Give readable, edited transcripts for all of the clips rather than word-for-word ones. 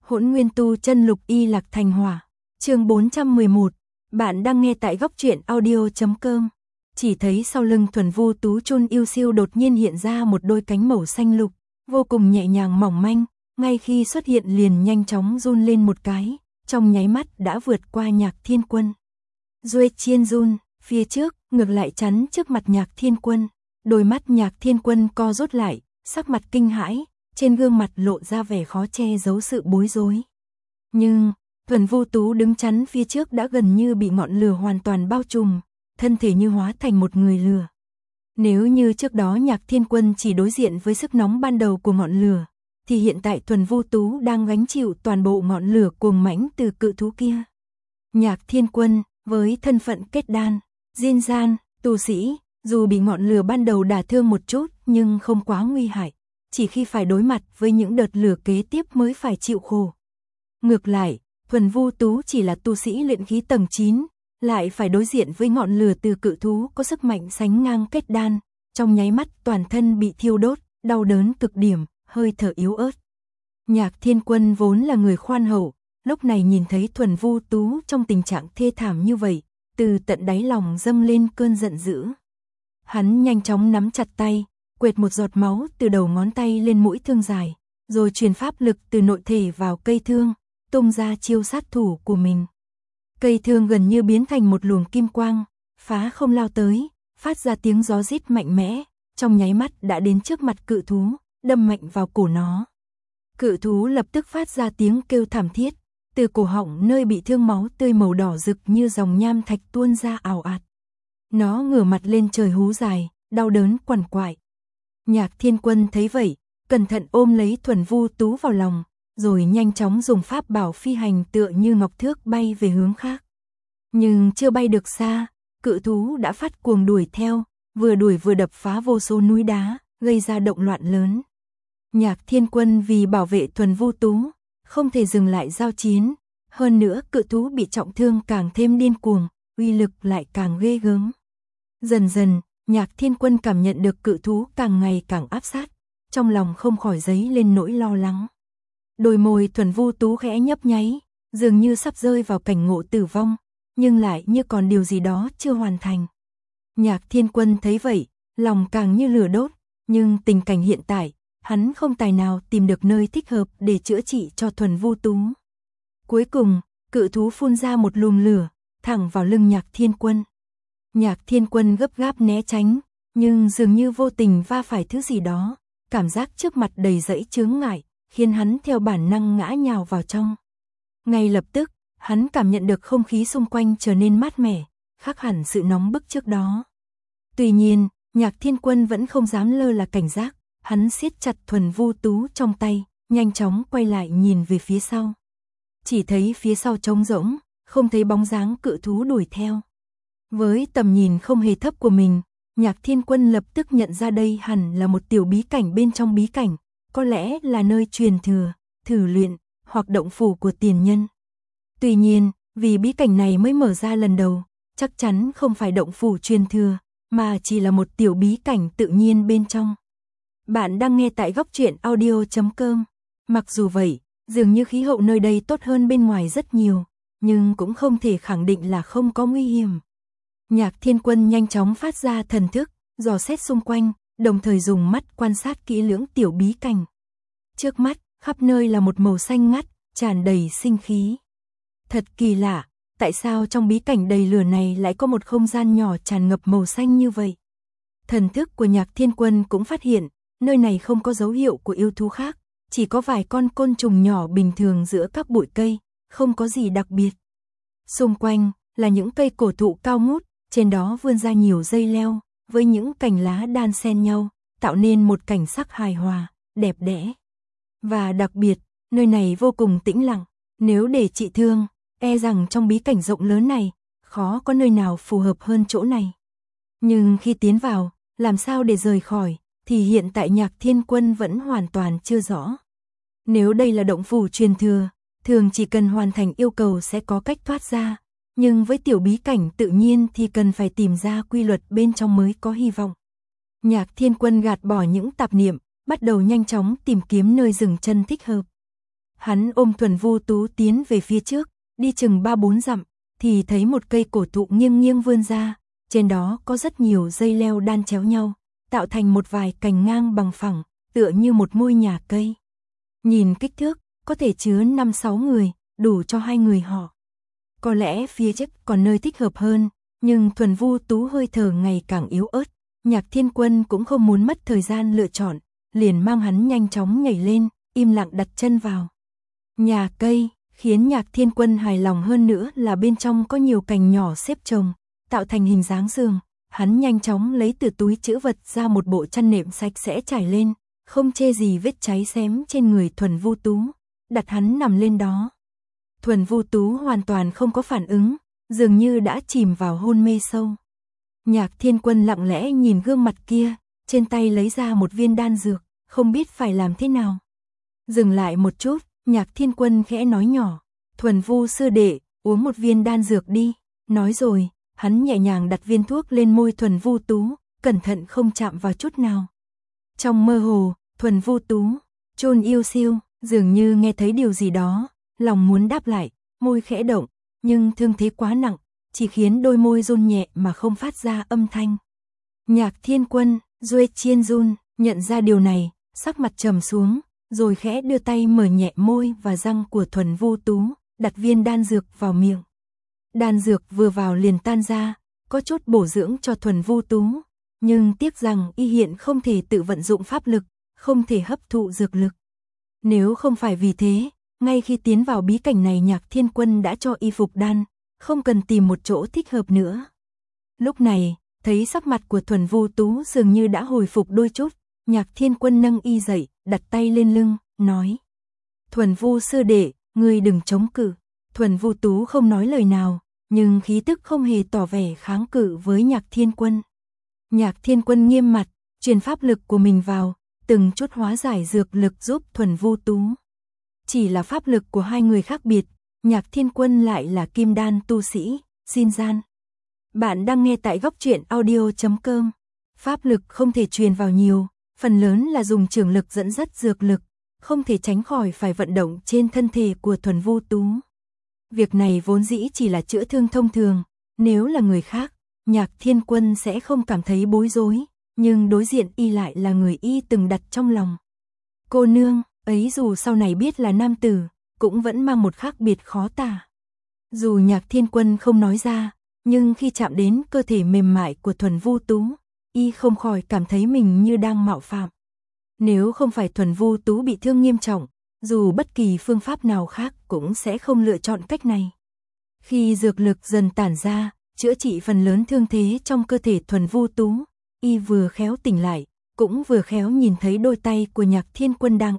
Hỗn Nguyên Tu Chân Lục Y Lạc Thành Hỏa. Chương 411. Bạn đang nghe tại góc truyện audio.com. Chỉ thấy sau lưng Thuần Vu Tú Chun yêu siêu đột nhiên hiện ra một đôi cánh màu xanh lục, vô cùng nhẹ nhàng mỏng manh, ngay khi xuất hiện liền nhanh chóng run lên một cái, trong nháy mắt đã vượt qua Nhạc Thiên Quân. Duệ Chiên run, phía trước, ngược lại chắn trước mặt Nhạc Thiên Quân. Đôi mắt Nhạc Thiên Quân co rút lại, sắc mặt kinh hãi, trên gương mặt lộ ra vẻ khó che giấu sự bối rối. Nhưng, Thuần Vu Tú đứng chắn phía trước đã gần như bị ngọn lửa hoàn toàn bao trùm, thân thể như hóa thành một người lửa. Nếu như trước đó Nhạc Thiên Quân chỉ đối diện với sức nóng ban đầu của ngọn lửa, thì hiện tại Thuần Vu Tú đang gánh chịu toàn bộ ngọn lửa cuồng mãnh từ cự thú kia. Nhạc Thiên Quân, với thân phận kết đan, diên gian, tu sĩ, dù bị ngọn lửa ban đầu đả thương một chút nhưng không quá nguy hại, chỉ khi phải đối mặt với những đợt lửa kế tiếp mới phải chịu khổ. Ngược lại, Thuần Vu Tú chỉ là tu sĩ luyện khí tầng 9, lại phải đối diện với ngọn lửa từ cự thú có sức mạnh sánh ngang kết đan, trong nháy mắt toàn thân bị thiêu đốt, đau đớn cực điểm, hơi thở yếu ớt. Nhạc Thiên Quân vốn là người khoan hậu, lúc này nhìn thấy Thuần Vu Tú trong tình trạng thê thảm như vậy, từ tận đáy lòng dâng lên cơn giận dữ. Hắn nhanh chóng nắm chặt tay, quệt một giọt máu từ đầu ngón tay lên mũi thương dài, rồi truyền pháp lực từ nội thể vào cây thương, tung ra chiêu sát thủ của mình. Cây thương gần như biến thành một luồng kim quang, phá không lao tới, phát ra tiếng gió rít mạnh mẽ, trong nháy mắt đã đến trước mặt cự thú, đâm mạnh vào cổ nó. Cự thú lập tức phát ra tiếng kêu thảm thiết, từ cổ họng nơi bị thương máu tươi màu đỏ rực như dòng nham thạch tuôn ra ào ạt. Nó ngửa mặt lên trời hú dài, đau đớn quằn quại. Nhạc Thiên Quân thấy vậy, cẩn thận ôm lấy Thuần Vu Tú vào lòng, rồi nhanh chóng dùng pháp bảo phi hành tựa như ngọc thước bay về hướng khác. Nhưng chưa bay được xa, cự thú đã phát cuồng đuổi theo, vừa đuổi vừa đập phá vô số núi đá, gây ra động loạn lớn. Nhạc Thiên Quân vì bảo vệ Thuần Vu Tú, không thể dừng lại giao chiến, hơn nữa cự thú bị trọng thương càng thêm điên cuồng, uy lực lại càng ghê gớm. Dần dần, Nhạc Thiên Quân cảm nhận được cự thú càng ngày càng áp sát, trong lòng không khỏi dấy lên nỗi lo lắng. Đôi môi Thuần Vu Tú khẽ nhấp nháy, dường như sắp rơi vào cảnh ngộ tử vong, nhưng lại như còn điều gì đó chưa hoàn thành. Nhạc Thiên Quân thấy vậy, lòng càng như lửa đốt, nhưng tình cảnh hiện tại, hắn không tài nào tìm được nơi thích hợp để chữa trị cho Thuần Vu Tú. Cuối cùng, cự thú phun ra một luồng lửa, thẳng vào lưng Nhạc Thiên Quân. Nhạc Thiên Quân gấp gáp né tránh, nhưng dường như vô tình va phải thứ gì đó, cảm giác trước mặt đầy dẫy chướng ngại, khiến hắn theo bản năng ngã nhào vào trong. Ngay lập tức, hắn cảm nhận được không khí xung quanh trở nên mát mẻ, khác hẳn sự nóng bức trước đó. Tuy nhiên, Nhạc Thiên Quân vẫn không dám lơ là cảnh giác, hắn siết chặt Thuần Vu Tú trong tay, nhanh chóng quay lại nhìn về phía sau. Chỉ thấy phía sau trống rỗng, không thấy bóng dáng cự thú đuổi theo. Với tầm nhìn không hề thấp của mình, Nhạc Thiên Quân lập tức nhận ra đây hẳn là một tiểu bí cảnh bên trong bí cảnh, có lẽ là nơi truyền thừa, thử luyện, hoặc động phủ của tiền nhân. Tuy nhiên, vì bí cảnh này mới mở ra lần đầu, chắc chắn không phải động phủ truyền thừa, mà chỉ là một tiểu bí cảnh tự nhiên bên trong. Bạn đang nghe tại góc truyện audio.com. Mặc dù vậy, dường như khí hậu nơi đây tốt hơn bên ngoài rất nhiều, nhưng cũng không thể khẳng định là không có nguy hiểm. Nhạc Thiên Quân nhanh chóng phát ra thần thức, dò xét xung quanh, đồng thời dùng mắt quan sát kỹ lưỡng tiểu bí cảnh. Trước mắt, khắp nơi là một màu xanh ngắt, tràn đầy sinh khí. Thật kỳ lạ, tại sao trong bí cảnh đầy lửa này lại có một không gian nhỏ tràn ngập màu xanh như vậy? Thần thức của Nhạc Thiên Quân cũng phát hiện, nơi này không có dấu hiệu của yêu thú khác, chỉ có vài con côn trùng nhỏ bình thường giữa các bụi cây, không có gì đặc biệt. Xung quanh là những cây cổ thụ cao ngút, trên đó vươn ra nhiều dây leo, với những cành lá đan xen nhau, tạo nên một cảnh sắc hài hòa, đẹp đẽ. Và đặc biệt, nơi này vô cùng tĩnh lặng, nếu để trị thương, e rằng trong bí cảnh rộng lớn này, khó có nơi nào phù hợp hơn chỗ này. Nhưng khi tiến vào, làm sao để rời khỏi, thì hiện tại Nhạc Thiên Quân vẫn hoàn toàn chưa rõ. Nếu đây là động phủ truyền thừa, thường chỉ cần hoàn thành yêu cầu sẽ có cách thoát ra, nhưng với tiểu bí cảnh tự nhiên thì cần phải tìm ra quy luật bên trong mới có hy vọng. Nhạc Thiên Quân gạt bỏ những tạp niệm, bắt đầu nhanh chóng tìm kiếm nơi dừng chân thích hợp. Hắn ôm Thuần Vu Tú tiến về phía trước, đi chừng 3-4 dặm, thì thấy một cây cổ thụ nghiêng nghiêng vươn ra, trên đó có rất nhiều dây leo đan chéo nhau, tạo thành một vài cành ngang bằng phẳng, tựa như một ngôi nhà cây. Nhìn kích thước, có thể chứa 5-6 người, đủ cho 2 người họ. Có lẽ phía trước còn nơi thích hợp hơn, nhưng Thuần Vu Tú hơi thở ngày càng yếu ớt, Nhạc Thiên Quân cũng không muốn mất thời gian lựa chọn, liền mang hắn nhanh chóng nhảy lên, im lặng đặt chân vào nhà cây. Khiến Nhạc Thiên Quân hài lòng hơn nữa là bên trong có nhiều cành nhỏ xếp chồng, tạo thành hình dáng giường. Hắn nhanh chóng lấy từ túi trữ vật ra một bộ chăn nệm sạch sẽ trải lên, không chê gì vết cháy xém trên người Thuần Vu Tú, đặt hắn nằm lên đó. Thuần Vu Tú hoàn toàn không có phản ứng, dường như đã chìm vào hôn mê sâu. Nhạc Thiên Quân lặng lẽ nhìn gương mặt kia, trên tay lấy ra một viên đan dược, không biết phải làm thế nào. Dừng lại một chút, Nhạc Thiên Quân khẽ nói nhỏ, Thuần Vu sư đệ, uống một viên đan dược đi. Nói rồi, hắn nhẹ nhàng đặt viên thuốc lên môi Thuần Vu Tú, cẩn thận không chạm vào chút nào. Trong mơ hồ, Thuần Vu Tú, Chôn Yêu Siêu, dường như nghe thấy điều gì đó, lòng muốn đáp lại, môi khẽ động, nhưng thương thế quá nặng, chỉ khiến đôi môi run nhẹ mà không phát ra âm thanh. Nhạc Thiên Quân, Duệ Chiên Jun, nhận ra điều này, sắc mặt trầm xuống, rồi khẽ đưa tay mở nhẹ môi và răng của Thuần Vu Tú, đặt viên đan dược vào miệng. Đan dược vừa vào liền tan ra, có chút bổ dưỡng cho Thuần Vu Tú, nhưng tiếc rằng y hiện không thể tự vận dụng pháp lực, không thể hấp thụ dược lực. Nếu không phải vì thế, ngay khi tiến vào bí cảnh này Nhạc Thiên Quân đã cho y phục đan, không cần tìm một chỗ thích hợp nữa. Lúc này, thấy sắc mặt của Thuần Vu Tú dường như đã hồi phục đôi chút, Nhạc Thiên Quân nâng y dậy, đặt tay lên lưng, nói: Thuần Vu sư đệ, ngươi đừng chống cự. Thuần Vu Tú không nói lời nào, nhưng khí tức không hề tỏ vẻ kháng cự với Nhạc Thiên Quân. Nhạc Thiên Quân nghiêm mặt, truyền pháp lực của mình vào, từng chút hóa giải dược lực giúp Thuần Vu Tú. Chỉ là pháp lực của hai người khác biệt, Nhạc Thiên Quân lại là kim đan tu sĩ, xin gian. Bạn đang nghe tại Góc Truyện Audio.com. Pháp lực không thể truyền vào nhiều, phần lớn là dùng trường lực dẫn dắt dược lực, không thể tránh khỏi phải vận động trên thân thể của Thuần Vu Tú. Việc này vốn dĩ chỉ là chữa thương thông thường, nếu là người khác, Nhạc Thiên Quân sẽ không cảm thấy bối rối, nhưng đối diện y lại là người y từng đặt trong lòng. Cô nương ấy dù sau này biết là nam tử, cũng vẫn mang một khác biệt khó tả. Dù Nhạc Thiên Quân không nói ra, nhưng khi chạm đến cơ thể mềm mại của Thuần Vu Tú, y không khỏi cảm thấy mình như đang mạo phạm. Nếu không phải Thuần Vu Tú bị thương nghiêm trọng, dù bất kỳ phương pháp nào khác cũng sẽ không lựa chọn cách này. Khi dược lực dần tản ra, chữa trị phần lớn thương thế trong cơ thể Thuần Vu Tú, y vừa khéo tỉnh lại, cũng vừa khéo nhìn thấy đôi tay của Nhạc Thiên Quân đang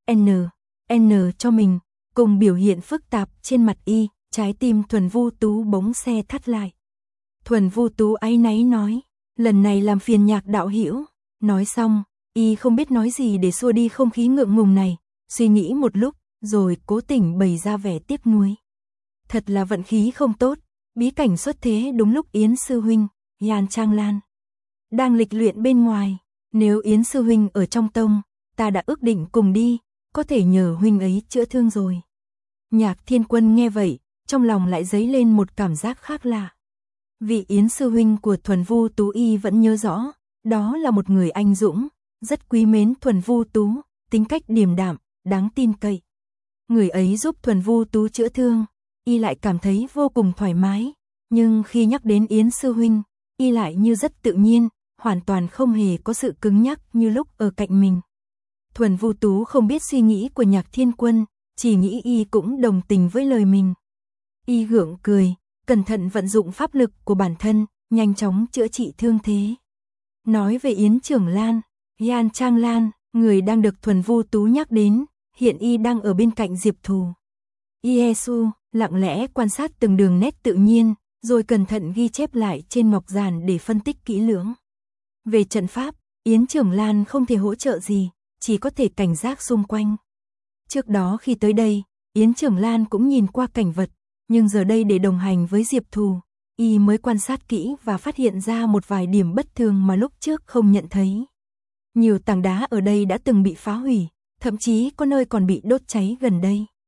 n cho mình, cùng biểu hiện phức tạp trên mặt y, trái tim Thuần Vu Tú bỗng xe thắt lại. Thuần Vu Tú áy náy nói, lần này làm phiền Nhạc đạo hữu. Nói xong, y không biết nói gì để xua đi không khí ngượng ngùng này, suy nghĩ một lúc, rồi cố tình bày ra vẻ tiếc nuối. Thật là vận khí không tốt, bí cảnh xuất thế đúng lúc Yến sư huynh, Yan Trang Lan đang lịch luyện bên ngoài, nếu Yến sư huynh ở trong tông, ta đã ước định cùng đi, có thể nhờ huynh ấy chữa thương rồi. Nhạc Thiên Quân nghe vậy, trong lòng lại dấy lên một cảm giác khác lạ. Vị Yến sư huynh của Thuần Vu Tú y vẫn nhớ rõ, đó là một người anh dũng, rất quý mến Thuần Vu Tú, tính cách điềm đạm, đáng tin cậy. Người ấy giúp Thuần Vu Tú chữa thương, y lại cảm thấy vô cùng thoải mái, nhưng khi nhắc đến Yến sư huynh, y lại như rất tự nhiên, hoàn toàn không hề có sự cứng nhắc như lúc ở cạnh mình. Thuần Vu Tú không biết suy nghĩ của Nhạc Thiên Quân, chỉ nghĩ y cũng đồng tình với lời mình. Y gượng cười, cẩn thận vận dụng pháp lực của bản thân, nhanh chóng chữa trị thương thế. Nói về Yến Trưởng Lan, Yan Trang Lan, người đang được Thuần Vu Tú nhắc đến, hiện y đang ở bên cạnh Diệp Thù. Iesu lặng lẽ quan sát từng đường nét tự nhiên, rồi cẩn thận ghi chép lại trên ngọc giản để phân tích kỹ lưỡng. Về trận pháp, Yến Trưởng Lan không thể hỗ trợ gì, chỉ có thể cảnh giác xung quanh. Trước đó khi tới đây, Yến Trưởng Lan cũng nhìn qua cảnh vật, nhưng giờ đây để đồng hành với Diệp Thù, y mới quan sát kỹ và phát hiện ra một vài điểm bất thường mà lúc trước không nhận thấy. Nhiều tảng đá ở đây đã từng bị phá hủy, thậm chí có nơi còn bị đốt cháy gần đây.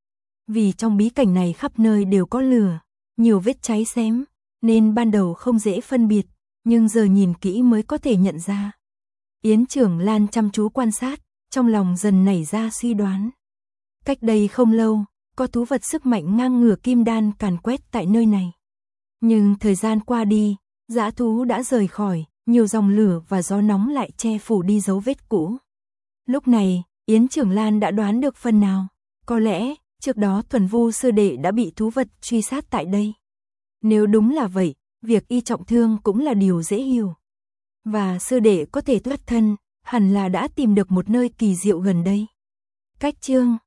Vì trong bí cảnh này khắp nơi đều có lửa, nhiều vết cháy xém, nên ban đầu không dễ phân biệt, nhưng giờ nhìn kỹ mới có thể nhận ra. Yến Trưởng Lan chăm chú quan sát, trong lòng dần nảy ra suy đoán. Cách đây không lâu, có thú vật sức mạnh ngang ngửa kim đan càn quét tại nơi này. Nhưng thời gian qua đi, dã thú đã rời khỏi, nhiều dòng lửa và gió nóng lại che phủ đi dấu vết cũ. Lúc này, Yến Trưởng Lan đã đoán được phần nào. Có lẽ, trước đó Thuần Vu sư đệ đã bị thú vật truy sát tại đây. Nếu đúng là vậy, việc y trọng thương cũng là điều dễ hiểu. Và sư đệ có thể thoát thân, hẳn là đã tìm được một nơi kỳ diệu gần đây. Cách chương